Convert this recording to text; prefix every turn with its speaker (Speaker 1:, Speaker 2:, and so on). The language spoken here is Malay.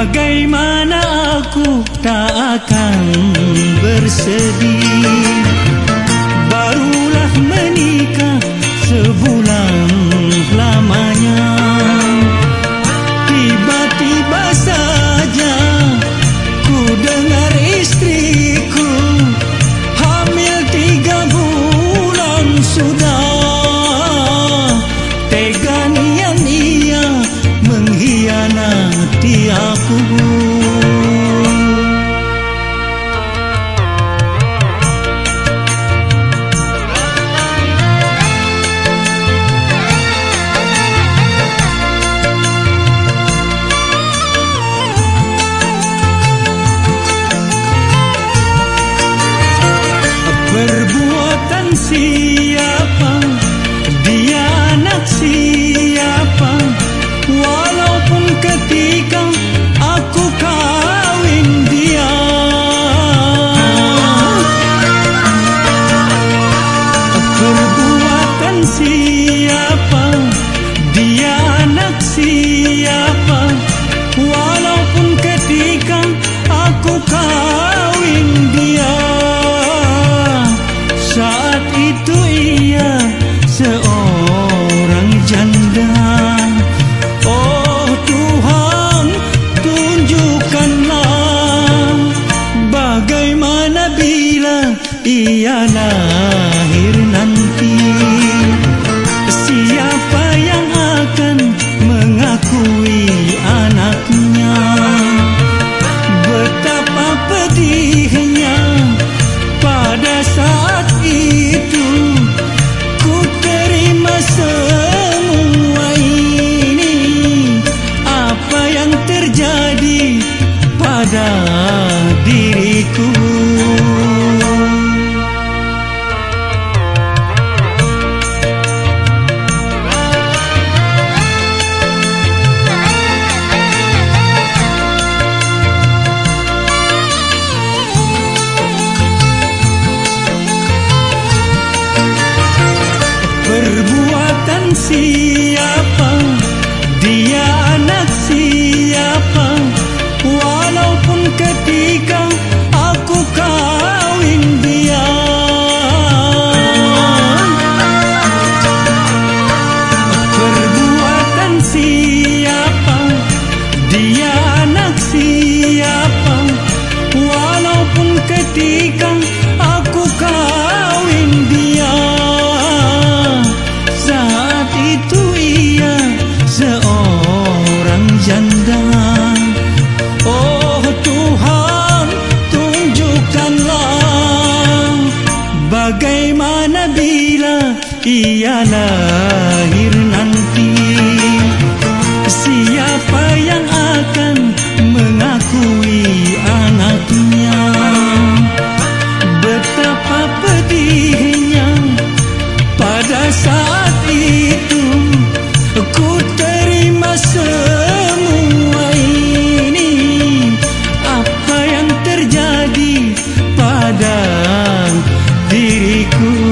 Speaker 1: Bagaimana aku tak akan bersedih, barulah menikah sebulan lamanya. Tiba-tiba saja ku dengar istriku hamil 3 bulan sudah. Tega niat ia mengkhianati aku. Perbuatan siapa, dia anak siapa, walaupun ketika aku kawin dia. Perbuatan siapa, dia anak siapa, walaupun ketika aku kawin dia. Saat itu ia seorang janda. Oh Tuhan, tunjukkanlah bagaimana bila ia lahir nanti. Siapa yang akan mengakui anaknya? Betapa pedihnya pada saat itu ku terima semua ini. Apa yang terjadi pada diriku? Perbuatan siapa, dia anak siapa, walaupun ketika aku kawin dia. Perbuatan siapa, dia anak siapa, walaupun ketika aku kawin dia. Saat itu ia seorang janda. Oh Tuhan, tunjukkanlah bagaimana bila ia lahir nanti. Siapa yang akan mengakui anaknya? Betapa pedihnya pada saat itu ku terima semua ini. Apa yang terjadi pada diriku?